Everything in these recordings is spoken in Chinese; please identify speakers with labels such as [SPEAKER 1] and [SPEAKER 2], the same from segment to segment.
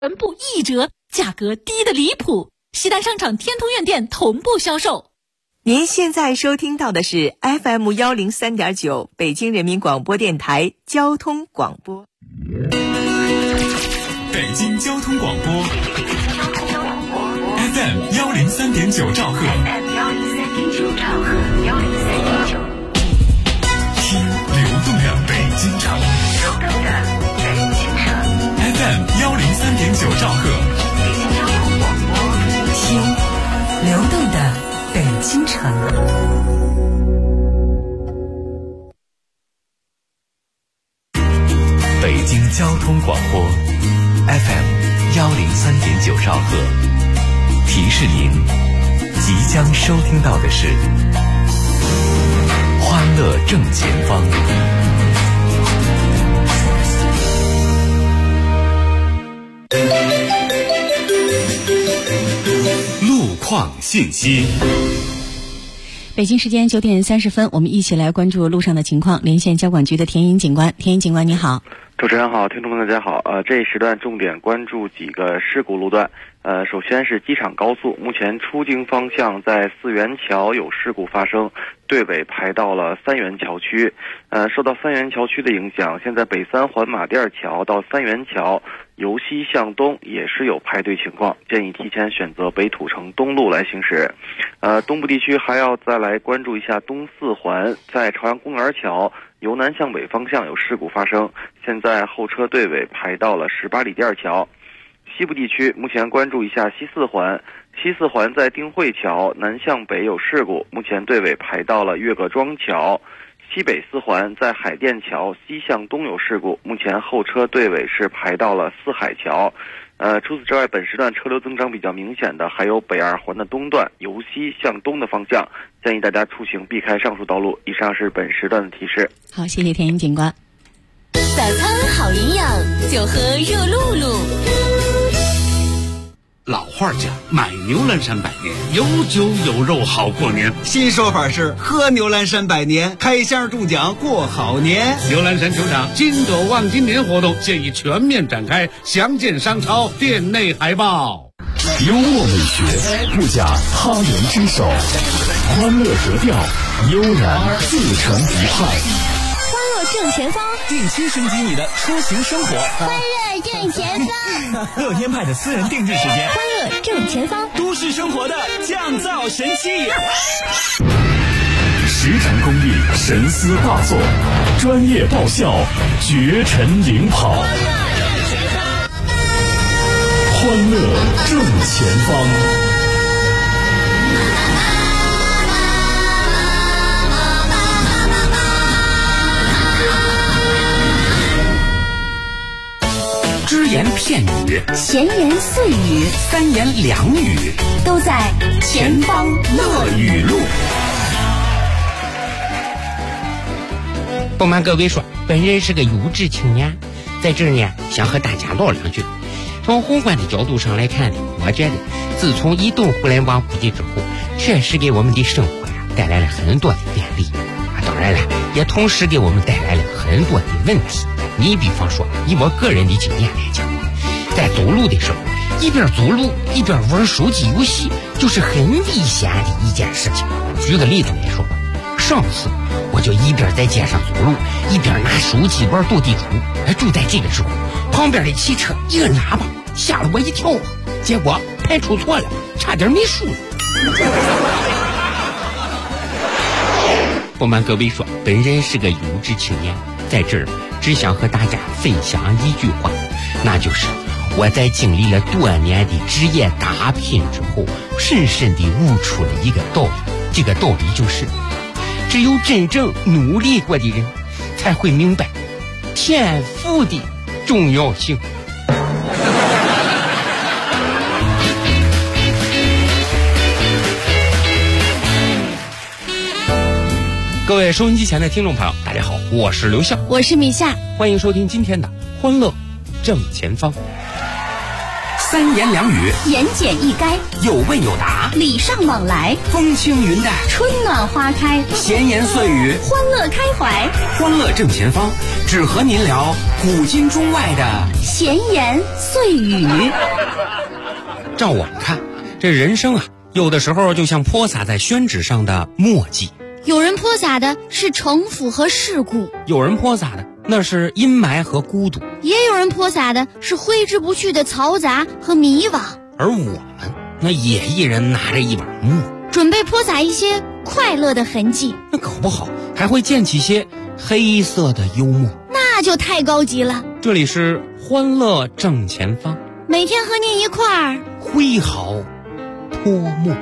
[SPEAKER 1] 全部1折，价格低得离谱。西单商场天通苑店同步销售。
[SPEAKER 2] 您现在收听到的是 FM103.9 北京人民广播电台交通广播。
[SPEAKER 3] 北京交通广播 FM103.9 兆赫，听流动的北京城FM103.9 兆赫，
[SPEAKER 2] 听流动的北京城。
[SPEAKER 3] 北京交通广播 FM103.9 兆赫，提示您即将收听到的是欢乐正前方。路况信息。
[SPEAKER 4] 北京时间9点30分，我们一起来关注路上的情况。连线交管局的田英警官，田英警官你好。
[SPEAKER 5] 主持人好，听众们大家好。这一时段重点关注几个事故路段。首先是机场高速，目前出京方向在四元桥有事故发生，队尾排到了三元桥区。受到三元桥区的影响，现在北三环马甸桥到三元桥由西向东也是有排队情况，建议提前选择北土城东路来行驶。东部地区还要再来关注一下东四环，在朝阳公园桥由南向北方向有事故发生，现在后车队尾排到了18里店桥。西部地区目前关注一下西四环，西四环在丁汇桥南向北有事故，目前队尾排到了岳各庄桥。西北四环在海淀桥西向东有事故，目前后车队尾是排到了四海桥。除此之外，本时段车流增长比较明显的还有北二环的东段由西向东的方向，建议大家出行避开上述道路。以上是本时段的提示。
[SPEAKER 4] 好，谢谢田英警官。
[SPEAKER 1] 早餐好营养，就喝热露露。
[SPEAKER 6] 老话讲，买牛栏山百年，有酒有肉好过年。
[SPEAKER 7] 新说法是喝牛栏山百年，开箱中奖过好年。
[SPEAKER 6] 牛栏山球场金狗望金年活动现已全面展开，详见商超店内海报。
[SPEAKER 3] 幽默美学，不假他人之手，欢乐格调，悠然自成一派。
[SPEAKER 1] 欢乐正前方，
[SPEAKER 8] 定期升级你的出行生活。
[SPEAKER 1] 欢乐正前方，
[SPEAKER 8] 乐天派的私人定制时间。
[SPEAKER 1] 欢乐正前方，
[SPEAKER 8] 都市生活的降噪神器。
[SPEAKER 3] 实诚公益，神思大作，专业爆笑，绝尘领跑。欢乐正前方。
[SPEAKER 6] 只言片语，
[SPEAKER 1] 闲言碎语，
[SPEAKER 6] 三言两语，
[SPEAKER 1] 都在前方
[SPEAKER 6] 乐语录。
[SPEAKER 9] 不瞒各位说，本人是个优质青年，在这儿呢想和大家唠两句。从宏观的角度上来看呢，我觉得自从移动互联网普及之后，确实给我们的生活带来了很多的便利当然了，也同时给我们带来了很多的问题。你比方说，以我个人的经验来讲，在走路的时候，一边走路一边玩手机游戏，就是很危险的一件事情。举个例子来说，上次我就一边在街上走路，一边拿手机玩斗地主。就在这个时候，旁边的汽车一个喇叭，吓了我一跳，结果排出错了，差点没输了。不瞒各位说，本人是个优质青年，在这儿只想和大家分享一句话，那就是我在经历了多年的职业打拼之后，深深地悟出了一个道理。这个道理就是，只有真正努力过的人，才会明白天赋的重要性。各位收音机前的听众朋友，大家好，我是刘笑，
[SPEAKER 4] 我是米夏，
[SPEAKER 9] 欢迎收听今天的欢乐正前方。
[SPEAKER 6] 三言两语，
[SPEAKER 1] 言简意赅，
[SPEAKER 6] 有问有答，
[SPEAKER 1] 礼尚往来，
[SPEAKER 6] 风轻云淡，
[SPEAKER 1] 春暖花开，
[SPEAKER 6] 闲言碎语，
[SPEAKER 1] 欢乐开怀。
[SPEAKER 6] 欢乐正前方，
[SPEAKER 8] 只和您聊古今中外的
[SPEAKER 1] 闲言碎语。
[SPEAKER 9] 照我们看，这人生啊，有的时候就像泼洒在宣纸上的墨迹，
[SPEAKER 10] 有人泼洒的是城府和世故，
[SPEAKER 9] 有人泼洒的那是阴霾和孤独，
[SPEAKER 10] 也有人泼洒的是挥之不去的嘈杂和迷惘。
[SPEAKER 9] 而我们那也一人拿着一把墨，
[SPEAKER 10] 准备泼洒一些快乐的痕迹，
[SPEAKER 9] 那搞不好还会溅起些黑色的幽默，
[SPEAKER 10] 那就太高级了。
[SPEAKER 9] 这里是欢乐正前方，
[SPEAKER 10] 每天和您一块儿
[SPEAKER 9] 挥毫泼墨，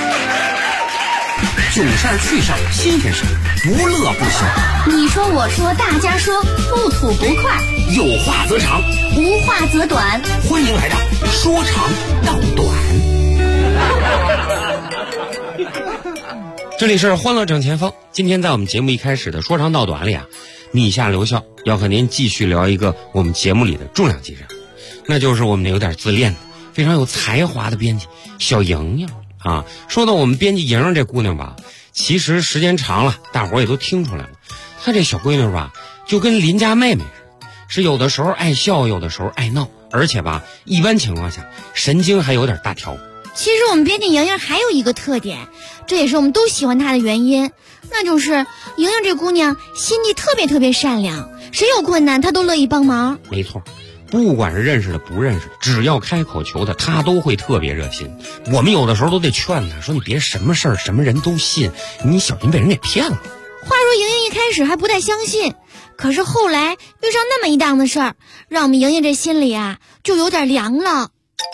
[SPEAKER 9] 囧事儿趣事儿新鲜事儿，不乐不休。
[SPEAKER 1] 你说我说大家说，不吐不快，
[SPEAKER 8] 有话则长，
[SPEAKER 1] 无话则短。
[SPEAKER 8] 欢迎来到说长道短。
[SPEAKER 9] 这里是欢乐正前方。今天在我们节目一开始的说长道短里啊，米夏留校要和您继续聊一个我们节目里的重量级人，那就是我们有点自恋的非常有才华的编辑小莹莹啊。说到我们编辑莹莹这姑娘吧，其实时间长了大伙儿也都听出来了，她这小闺女吧就跟邻家妹妹似的，是有的时候爱笑，有的时候爱闹，而且吧一般情况下神经还有点大条。
[SPEAKER 10] 其实我们编辑莹莹还有一个特点，这也是我们都喜欢她的原因，那就是莹莹这姑娘心地特别善良，谁有困难她都乐意帮忙。
[SPEAKER 9] 没错，不管是认识的不认识，只要开口求的，她都会特别热心。我们有的时候都得劝她说，你别什么事儿什么人都信，你小心被人给骗了。
[SPEAKER 10] 话说莹莹一开始还不太相信，可是后来遇上那么一档子事儿，让我们莹莹这心里啊就有点凉了。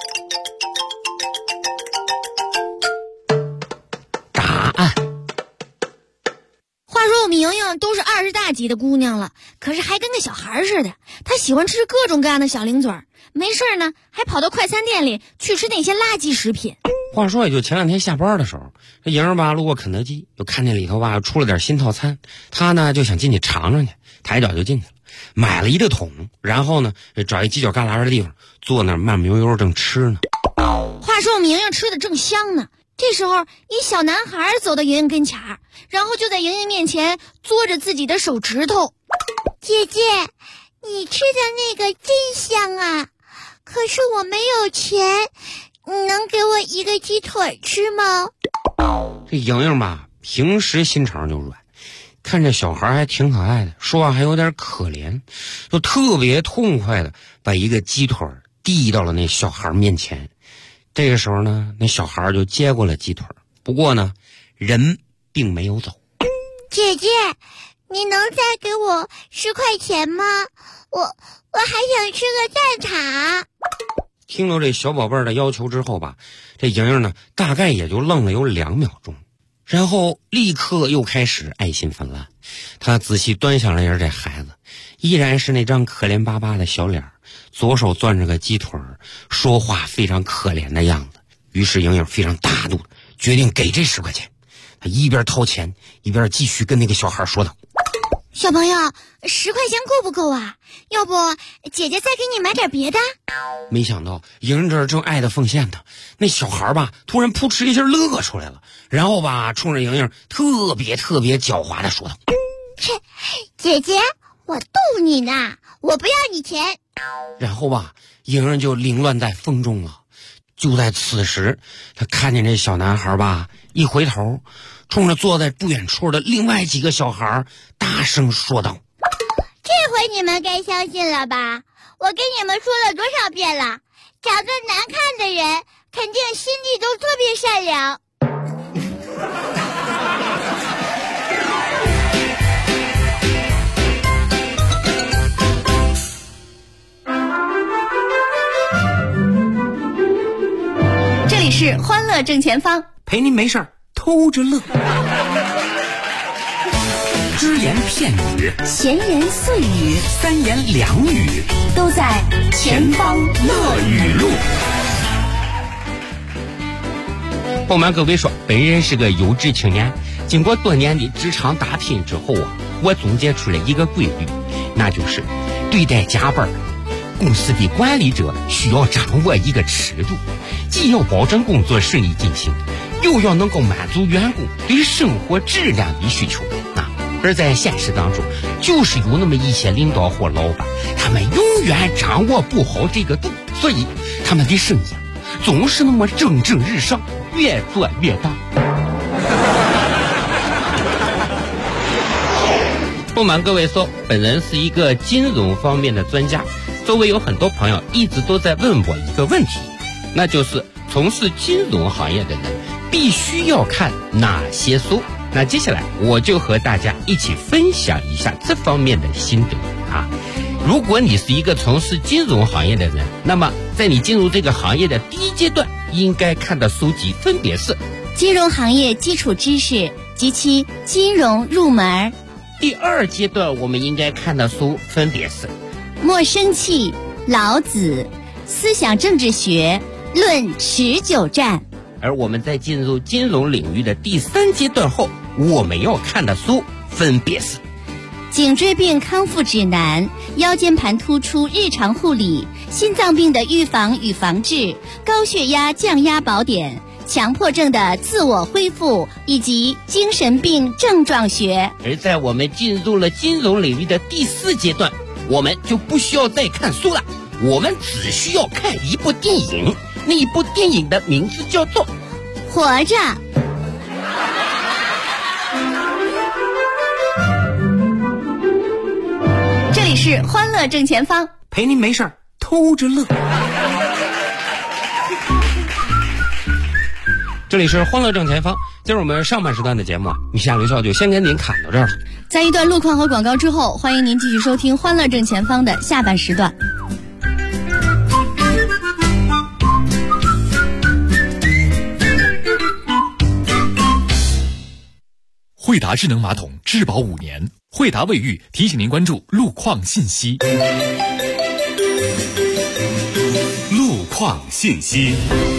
[SPEAKER 10] 话说我们莹莹都是20大几的姑娘了，可是还跟个小孩似的，她喜欢吃各种各样的小零嘴儿，没事呢还跑到快餐店里去吃那些垃圾食品。
[SPEAKER 9] 话说也就前2天下班的时候，这莹儿吧路过肯德基，就看见里头吧出了点新套餐，她呢就想进去尝尝去，抬脚就进去了，买了一个桶，然后呢找一犄角旮旯的地方坐那儿慢悠悠正吃呢。
[SPEAKER 10] 话说我们莹莹吃的正香呢，这时候一小男孩走到莹莹跟前儿，然后就在莹莹面前嘬着自己的手指头。
[SPEAKER 11] 姐姐，你吃的那个真香啊，可是我没有钱，你能给我一个鸡腿吃吗？
[SPEAKER 9] 这莹莹吧平时心肠就软，看这小孩还挺可爱的，说话还有点可怜，就特别痛快的把一个鸡腿递到了那小孩面前。这个时候呢，那小孩就接过了鸡腿，不过呢人并没有走。
[SPEAKER 11] 姐姐，你能再给我10块钱吗？我还想吃个蛋挞。
[SPEAKER 9] 听到这小宝贝儿的要求之后吧，这莹莹呢大概也就愣了有2秒钟，然后立刻又开始爱心泛滥。她仔细端详了一下这孩子，依然是那张可怜巴巴的小脸，左手攥着个鸡腿，说话非常可怜的样子。于是莹莹非常大度决定给这10块钱。她一边掏钱一边继续跟那个小孩说道，
[SPEAKER 10] 小朋友，10块钱够不够啊？要不姐姐再给你买点别的？
[SPEAKER 9] 没想到莹莹这正爱的奉献呢，那小孩吧突然扑哧一下乐出来了，然后吧冲着莹莹特别狡猾的说道，
[SPEAKER 11] 切，姐姐，我逗你呢，我不要你钱。
[SPEAKER 9] 然后吧莹莹就凌乱在风中了。就在此时，她看见这小男孩吧一回头，冲着坐在不远处的另外几个小孩大声说道，
[SPEAKER 11] 这回你们该相信了吧？我跟你们说了多少遍了，长得难看的人肯定心地都特别善良。
[SPEAKER 1] 这里是欢乐正前方，
[SPEAKER 8] 陪您没事偷着乐。只言片语，
[SPEAKER 1] 闲言碎语
[SPEAKER 8] ，3言2语，
[SPEAKER 1] 都在前方乐语录。
[SPEAKER 9] 不瞒各位说，本人是个优质青年，经过多年的职场打拼之后啊，我总结出了一个规律，那就是对待加班，公司的管理者需要掌握一个尺度，既要保证工作顺利进行，又要能够满足员工对生活质量的需求啊。 而在现实当中，就是有那么一些领导或老板，他们永远掌握不好这个度，所以他们的生意总是那么蒸蒸日上，越做越大。不瞒各位说，本人是一个金融方面的专家。周围有很多朋友一直都在问我一个问题，那就是从事金融行业的人必须要看哪些书。那接下来我就和大家一起分享一下这方面的心得啊。如果你是一个从事金融行业的人，那么在你进入这个行业的第一阶段应该看的书籍分别是
[SPEAKER 10] 金融行业基础知识及其金融入门。
[SPEAKER 9] 第二阶段我们应该看的书分别是
[SPEAKER 10] 莫生气、老子、思想政治学、论持久战。
[SPEAKER 9] 而我们在进入金融领域的第三阶段后，我们要看的书分别是
[SPEAKER 10] 颈椎病康复指南、腰间盘突出日常护理、心脏病的预防与防治、高血压降压宝典、强迫症的自我恢复以及精神病症状学。
[SPEAKER 9] 而在我们进入了金融领域的第四阶段，我们就不需要再看书了，我们只需要看一部电影，那一部电影的名字叫做《
[SPEAKER 10] 活着》。这里是欢乐正前方，
[SPEAKER 8] 陪您没事儿偷着乐。
[SPEAKER 9] 这里是欢乐正前方，今儿我们上半时段的节目，以下刘笑就先跟您侃到这儿了。
[SPEAKER 10] 在一段路况和广告之后，欢迎您继续收听欢乐正前方的下半时段。
[SPEAKER 3] 惠达智能马桶质保5年，惠达卫浴提醒您关注路况信息。路况信息。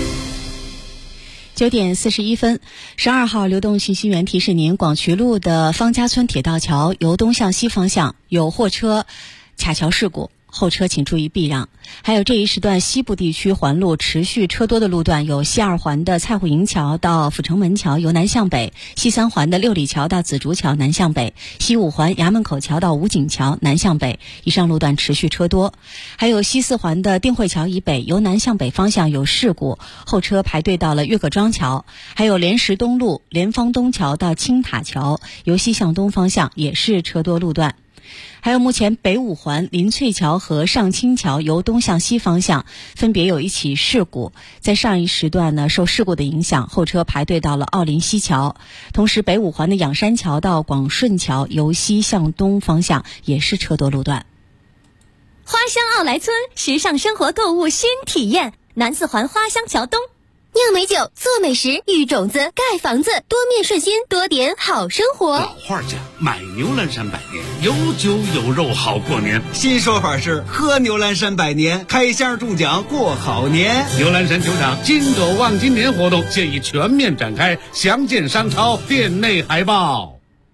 [SPEAKER 4] 9点41分，12号流动信息源提示您，广渠路的方家村铁道桥由东向西方向有货车卡桥事故，后车请注意避让。还有这一时段西部地区环路持续车多的路段有西2环的蔡户营桥到阜成门桥由南向北，西3环的六里桥到紫竹桥南向北，西5环衙门口桥到武警桥南向北，以上路段持续车多。还有西4环的定慧桥以北由南向北方向有事故，后车排队到了岳各庄桥。还有莲石东路莲芳东桥到青塔桥由西向东方向也是车多路段。还有目前北5环林翠桥和上清桥由东向西方向分别有一起事故，在上一时段呢，受事故的影响，后车排队到了奥林西桥。同时北5环的仰山桥到广顺桥由西向东方向也是车多路段。
[SPEAKER 1] 花乡奥莱村时尚生活购物新体验，南4环花乡桥东。酿美酒，做美食，育种子，盖房子，多面顺心，多点好生活。
[SPEAKER 6] 老话讲，买牛栏山百年，有酒有肉好过年。
[SPEAKER 7] 新说法是喝牛栏山百年，开箱中奖过好年。
[SPEAKER 6] 牛栏山球场金斗望今年活动现已全面展开，详见商超店内海报。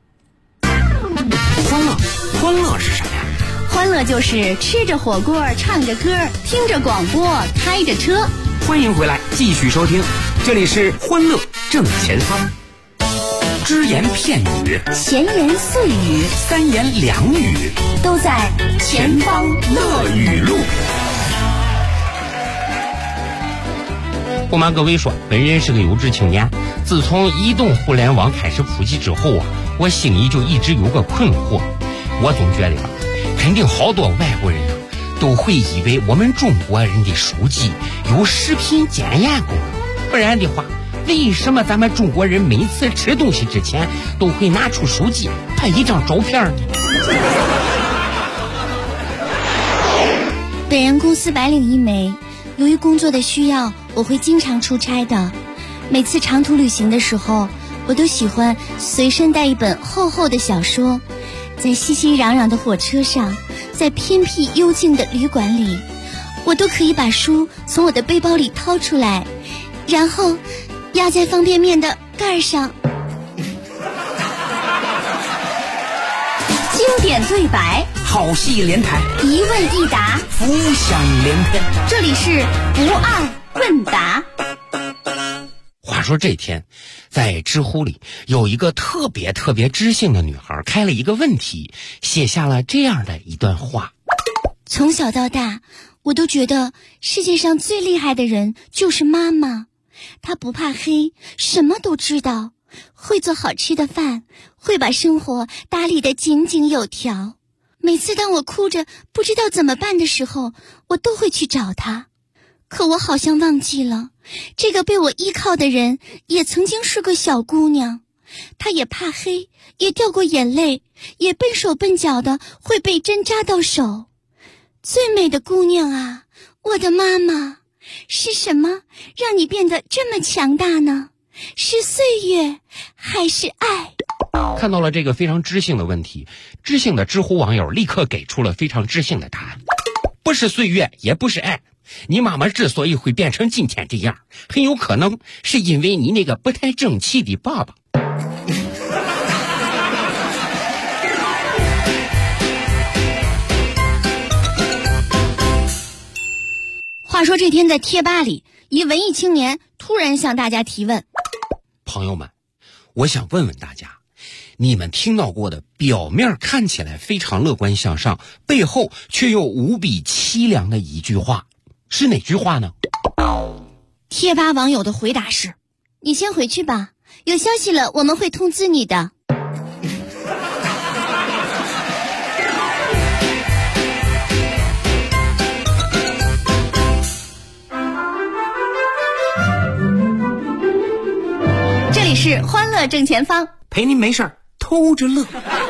[SPEAKER 8] 欢乐是什么呀？
[SPEAKER 10] 欢乐就是吃着火锅，唱着歌，听着广播，开着车。
[SPEAKER 8] 欢迎回来，继续收听，这里是欢乐正前方。只言片语，
[SPEAKER 10] 闲言碎语，
[SPEAKER 8] 三言两语，
[SPEAKER 10] 都在前方乐语录。
[SPEAKER 9] 不瞒各位说，本人是个有志青年。自从移动互联网开始普及之后啊，我心里就一直有个困惑。我总觉得吧，肯定好多外国人都会以为我们中国人的手机有食品检验功能，不然的话，为什么咱们中国人每次吃东西之前都会拿出手机拍一张照片呢？
[SPEAKER 10] 本人公司白领一枚，由于工作的需要，我会经常出差的。每次长途旅行的时候，我都喜欢随身带一本厚厚的小说，在熙熙攘攘的火车上，在偏僻幽静的旅馆里，我都可以把书从我的背包里掏出来，然后压在方便面的盖上。经典对白，
[SPEAKER 8] 好戏连台，
[SPEAKER 10] 一问一答，
[SPEAKER 8] 浮想联翩。
[SPEAKER 10] 这里是不二问答。
[SPEAKER 9] 话说这天在知乎里有一个特别知性的女孩开了一个问题，写下了这样的一段话：
[SPEAKER 10] 从小到大，我都觉得世界上最厉害的人就是妈妈。她不怕黑，什么都知道，会做好吃的饭，会把生活打理得井井有条。每次当我哭着不知道怎么办的时候，我都会去找她。可我好像忘记了，这个被我依靠的人也曾经是个小姑娘。她也怕黑，也掉过眼泪，也笨手笨脚的会被针扎到手。最美的姑娘啊，我的妈妈，是什么让你变得这么强大呢？是岁月还是爱？
[SPEAKER 9] 看到了这个非常知性的问题，知性的知乎网友立刻给出了非常知性的答案：不是岁月，也不是爱。你妈妈之所以会变成今天这样，很有可能是因为你那个不太争气的爸爸。
[SPEAKER 10] 话说这天在贴吧里，一文艺青年突然向大家提问：
[SPEAKER 9] 朋友们，我想问问大家，你们听到过的表面看起来非常乐观向上，背后却又无比凄凉的一句话，是哪句话呢？
[SPEAKER 10] 贴吧网友的回答是：你先回去吧，有消息了我们会通知你的。这里是欢乐正前方，
[SPEAKER 8] 陪您没事儿偷着乐。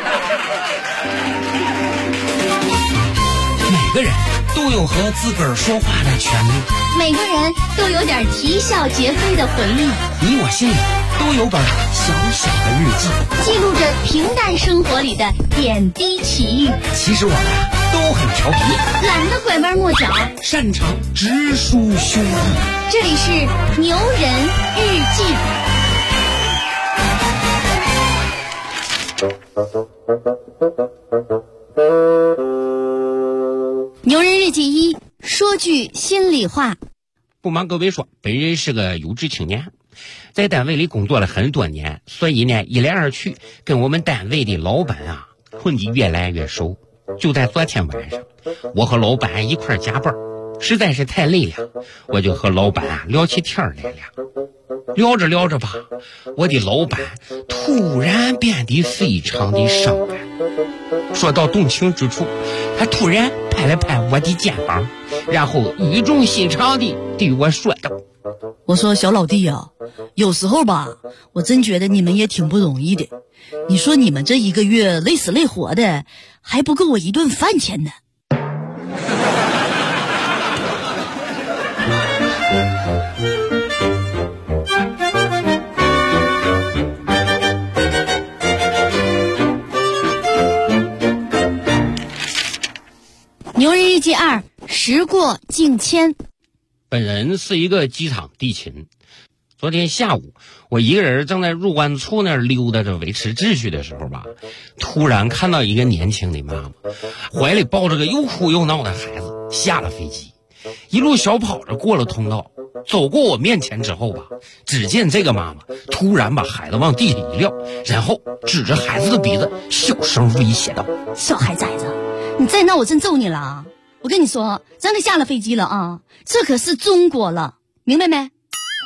[SPEAKER 8] 每个人都有和自个儿说话的权利，
[SPEAKER 10] 每个人都有点啼笑皆非的回忆，
[SPEAKER 8] 你我心里都有本小小的日记，
[SPEAKER 10] 记录着平淡生活里的点滴奇遇。
[SPEAKER 8] 其实我们都很调皮，
[SPEAKER 10] 懒得拐弯抹角，
[SPEAKER 8] 擅长直抒胸臆。
[SPEAKER 10] 这里是牛人日记。牛人日记一，说句心里话。
[SPEAKER 9] 不瞒各位说，本人是个有志青年，在单位里工作了很多年，所以呢，一来二去跟我们单位的老板啊混得越来越熟。就在昨天晚上，我和老板一块加班，实在是太累了，我就和老板聊起天来了。聊着聊着吧，我的老板突然变得非常的伤感。说到动情之处，他突然拍了拍我的肩膀，然后语重心长地对我说道：
[SPEAKER 12] 我说小老弟啊，有时候吧，我真觉得你们也挺不容易的。你说你们这一个月累死累活的，还不够我一顿饭钱呢。
[SPEAKER 10] 牛人日记二，时过境迁。
[SPEAKER 9] 本人是一个机场地勤。昨天下午，我一个人正在入关处那儿溜达着维持秩序的时候吧，突然看到一个年轻的妈妈，怀里抱着个又哭又闹的孩子，下了飞机，一路小跑着过了通道，走过我面前之后吧，只见这个妈妈突然把孩子往地下一撂，然后指着孩子的鼻子小声威胁道：
[SPEAKER 12] 小孩崽子，你再闹我真揍你了啊！我跟你说，真的下了飞机了啊，这可是中国了，明白没？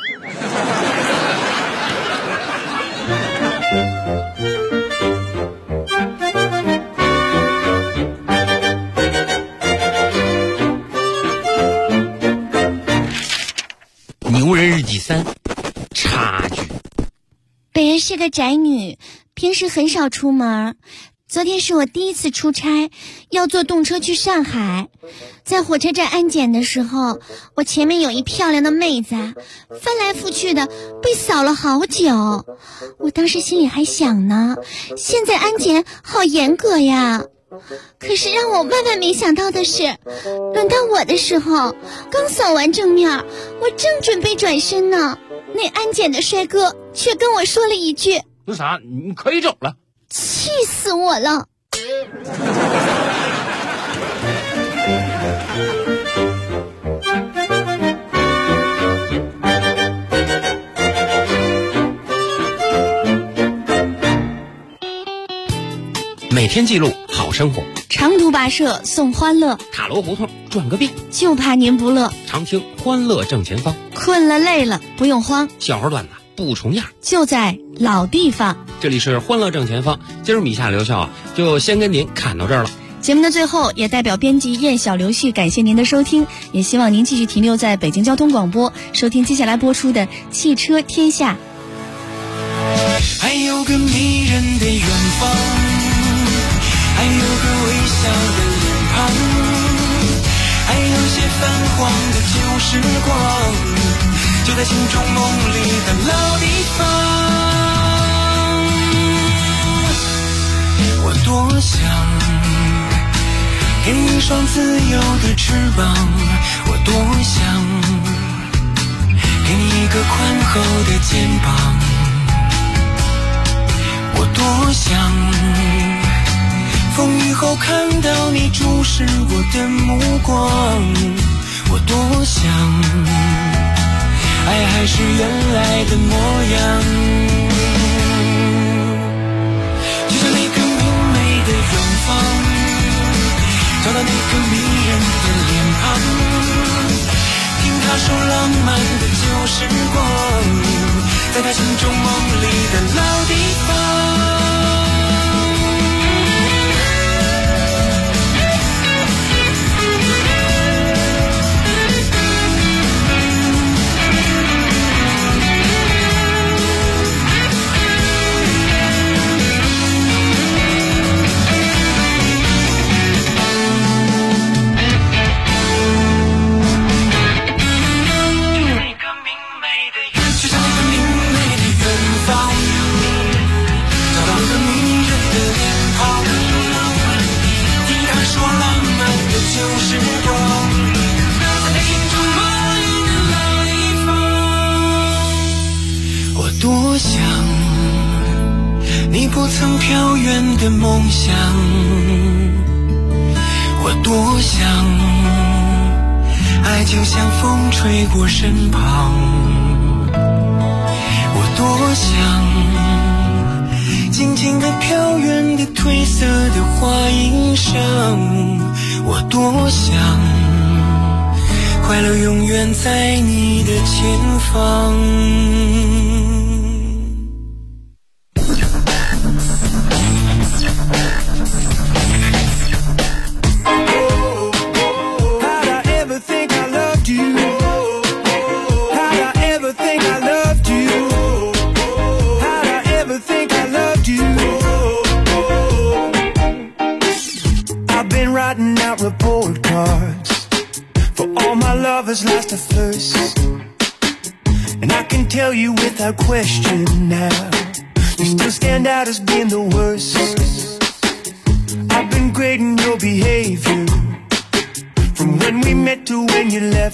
[SPEAKER 9] 牛人日记三，差距。
[SPEAKER 10] 本人是个宅女，平时很少出门。昨天是我第一次出差，要坐动车去上海。在火车站安检的时候，我前面有一漂亮的妹子，翻来覆去的被扫了好久。我当时心里还想呢，现在安检好严格呀。可是让我万万没想到的是，轮到我的时候，刚扫完正面，我正准备转身呢，那安检的帅哥却跟我说了一句：
[SPEAKER 9] 那啥，你可以走了。
[SPEAKER 10] 气死我了！
[SPEAKER 9] 天记录好生活，
[SPEAKER 10] 长途跋涉送欢乐，
[SPEAKER 9] 塔楼胡同转个遍，
[SPEAKER 10] 就怕您不乐。
[SPEAKER 9] 常听欢乐正前方，
[SPEAKER 10] 困了累了不用慌，
[SPEAKER 9] 小孩段子不重样，
[SPEAKER 10] 就在老地方。
[SPEAKER 9] 这里是欢乐正前方，今儿米夏刘笑就先跟您侃到这儿了。
[SPEAKER 10] 节目的最后，也代表编辑燕小刘旭感谢您的收听，也希望您继续停留在北京交通广播，收听接下来播出的《汽车天下》。
[SPEAKER 13] 还有个迷人的远方，还有个微笑的脸庞，还有些泛黄的旧时光，就在心中梦里的老地方。我多想给你一双自由的翅膀，我多想给你一个宽厚的肩膀，我多想风雨后看到你注视我的目光，我多想爱还是原来的模样，就像那个明媚的远方，找到那个迷人的脸庞，听他说浪漫的旧时光，在他心中梦里的老地方。多想你不曾飘远的梦想，我多想爱就像风吹过身旁，我多想静静地飘远的褪色的花衣裳，我多想快乐永远在你的前方。Report cards for all my lovers lost at first, and I can tell you without question now, you still stand out as being the worst. I've been grading your behavior from when we met to when you left,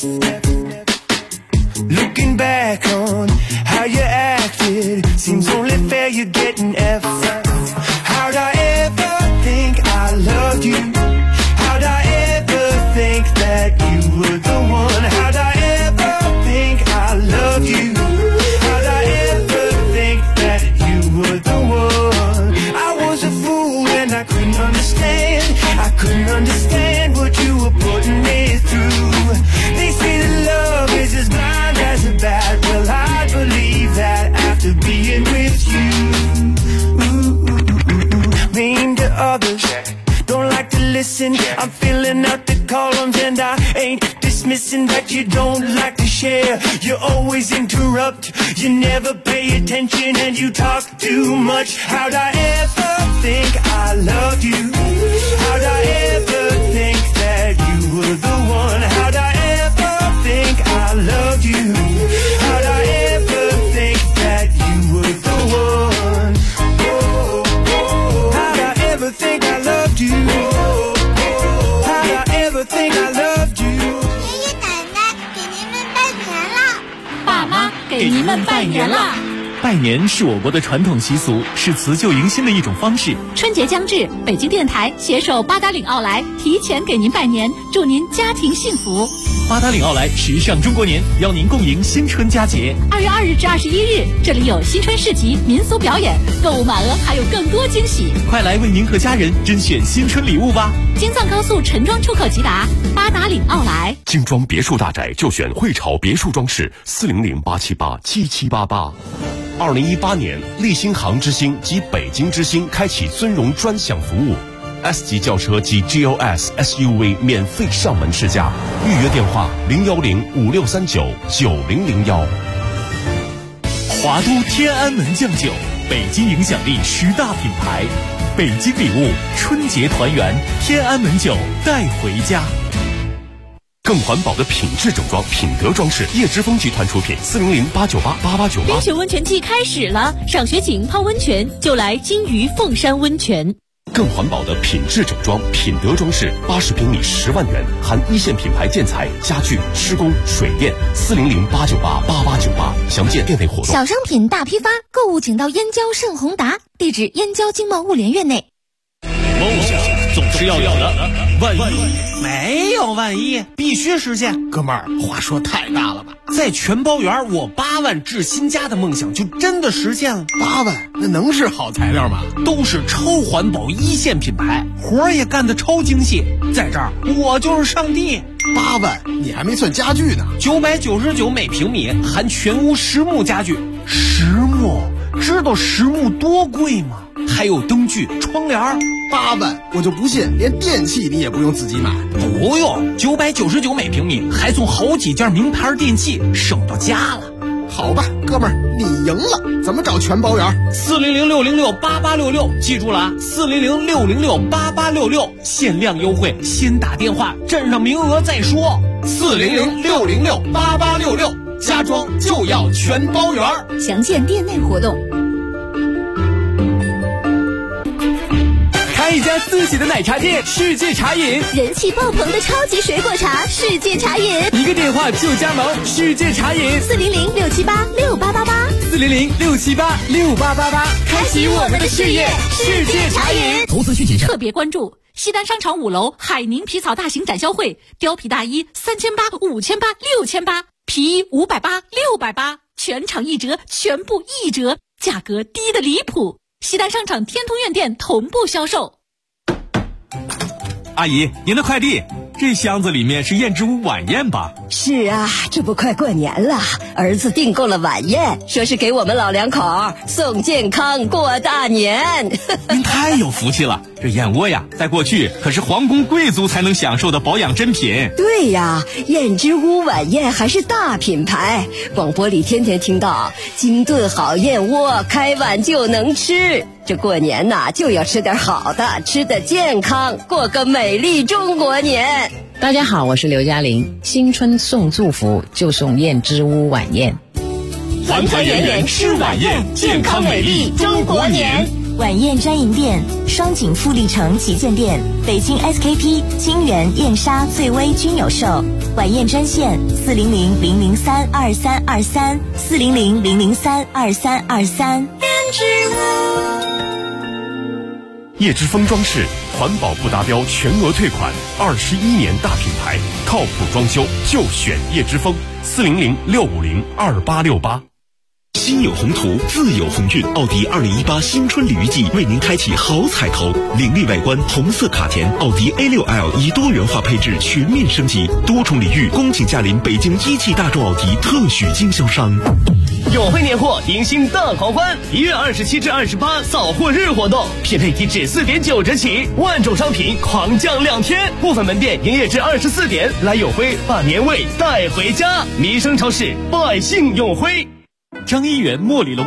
[SPEAKER 13] looking back on how you acted, seems only fair you're getting F. How'd I ever think I loved you? How'd I ever think that you were the one? How'd I ever think I loved you? How'd I ever think that you were the one? I was a fool and I couldn't understand. I couldn't understand what you were putting me through. They say that love is as blind as a bat. Well, I believe that after being with you. Mean to others, don't like to listen. I'm filling out the columns and I ain't dismissing that you don't like to share. You always interrupt, you never pay attention, and you talk too much. How'd I ever think I loved you? How'd I ever think that you were the one? How'd I ever think I loved you? How'd I ever think that you were the one? How'd I ever think I loved you? How'd I ever think I loved you?
[SPEAKER 11] 爷爷奶奶给您们拜年了，
[SPEAKER 4] 爸妈给您们拜年了。
[SPEAKER 3] 拜年是我国的传统习俗，是辞旧迎新的一种方式。
[SPEAKER 1] 春节将至，北京电台携手八达岭奥莱提前给您拜年，祝您家庭幸福。
[SPEAKER 3] 八达岭奥莱时尚中国年，邀您共迎新春佳节。
[SPEAKER 1] 2月2日至21日，这里有新春市集、民俗表演，购物满额还有更多惊喜。
[SPEAKER 3] 快来为您和家人甄选新春礼物吧！
[SPEAKER 1] 京藏高速陈庄出口即达，八达岭奥莱。
[SPEAKER 14] 精装别墅大宅就选汇潮别墅装饰，400-878-7788。2018年，立新航之星及北京之星开启尊荣专享服务。S 级轿车及 GLS SUV 免费上门试驾，预约电话01056399001。
[SPEAKER 3] 华都天安门酱酒，北京影响力10大品牌，北京礼物，春节团圆，天安门酒带回家。
[SPEAKER 14] 更环保的品质整装，品德装饰，叶之峰集团出品，400-898-8898。
[SPEAKER 1] 冰雪温泉季开始了，赏雪景、泡温泉就来金鱼凤山温泉。
[SPEAKER 14] 更环保的品质整装，品德装饰，80平米10万元，含一线品牌建材、家具、施工、水电，400-898-8898，详见店内活动。
[SPEAKER 1] 小商品大批发，购物请到燕郊盛宏达，地址燕郊经贸物联院内。
[SPEAKER 15] 梦想总是要有的，万一没有万一，必须实现。哥们儿，话说太大了吧？在全包园，我8万置新家的梦想就真的实现了。
[SPEAKER 16] 8万，那能是好材料吗？
[SPEAKER 15] 都是超环保一线品牌，活儿也干得超精细。在这儿，我就是上帝。
[SPEAKER 16] 8万，你还没算家具呢。
[SPEAKER 15] 999每平米，含全屋实木家具。实木，知道实木多贵吗？还有灯具、窗帘。
[SPEAKER 16] 8万，我就不信连电器你也不用自己买。
[SPEAKER 15] 不用，999每平米，还送好几件名牌电器，省到家了。
[SPEAKER 16] 好吧，哥们儿，你赢了。怎么找全包园
[SPEAKER 15] ？400-606-8866，记住了啊，400-606-8866，限量优惠，先打电话，占上名额再说。400-606-8866，家装就要全包园。
[SPEAKER 1] 详见店内活动。
[SPEAKER 3] 开一家自己的奶茶店，世界茶饮，
[SPEAKER 1] 人气爆棚的超级水果茶，世界茶饮，
[SPEAKER 3] 一个电话就加盟，世界茶饮
[SPEAKER 1] ，400-678-6888，400-678-6888，
[SPEAKER 3] 开启我们的事业，世界茶饮。
[SPEAKER 1] 投资需谨慎。特别关注西单商场5楼海宁皮草大型展销会，貂皮大衣3800、5800、6800，皮衣580、680，全场1折，全部1折，价格低得离谱。西单商场天通苑店同步销售。
[SPEAKER 3] 阿姨，您的快递，这箱子里面是燕之屋晚宴吧？
[SPEAKER 17] 是啊，这不快过年了，儿子订购了晚宴，说是给我们老两口送健康过大年。
[SPEAKER 3] 您太有福气了，这燕窝呀，在过去可是皇宫贵族才能享受的保养珍品。
[SPEAKER 17] 对呀，燕之屋晚宴还是大品牌，广播里天天听到精炖好燕窝，开碗就能吃。这过年呐，就要吃点好的，吃得健康，过个美丽中国年。
[SPEAKER 18] 大家好，我是刘嘉玲，新春送祝福就送燕之屋晚宴，
[SPEAKER 3] 团团圆圆吃晚宴，健康美丽中国年。
[SPEAKER 19] 晚宴专营店：双井富力城旗舰店、北京 SKP、金源、燕莎、醉威均有售。晚宴专线400-003-2323，400-003-2323。燕之屋。
[SPEAKER 14] 叶之峰装饰，环保不达标全额退款，21年大品牌，靠谱装修就选叶之峰，400-650-2868。
[SPEAKER 20] 心有宏图，自有鸿运。奥迪2018新春礼遇季为您开启好彩头，凌厉外观，红色卡钿，奥迪 A6L 以多元化配置全面升级，多重礼遇，恭请驾临北京一汽大众奥迪特许经销商。
[SPEAKER 21] 永辉年货迎新大狂欢，1月27至28扫货日活动，匹配低至4.9折起，万种商品狂降2天，部分门店营业至24点。来永辉把年味带回家，民生超市百姓永辉。
[SPEAKER 3] 张一元茉莉龙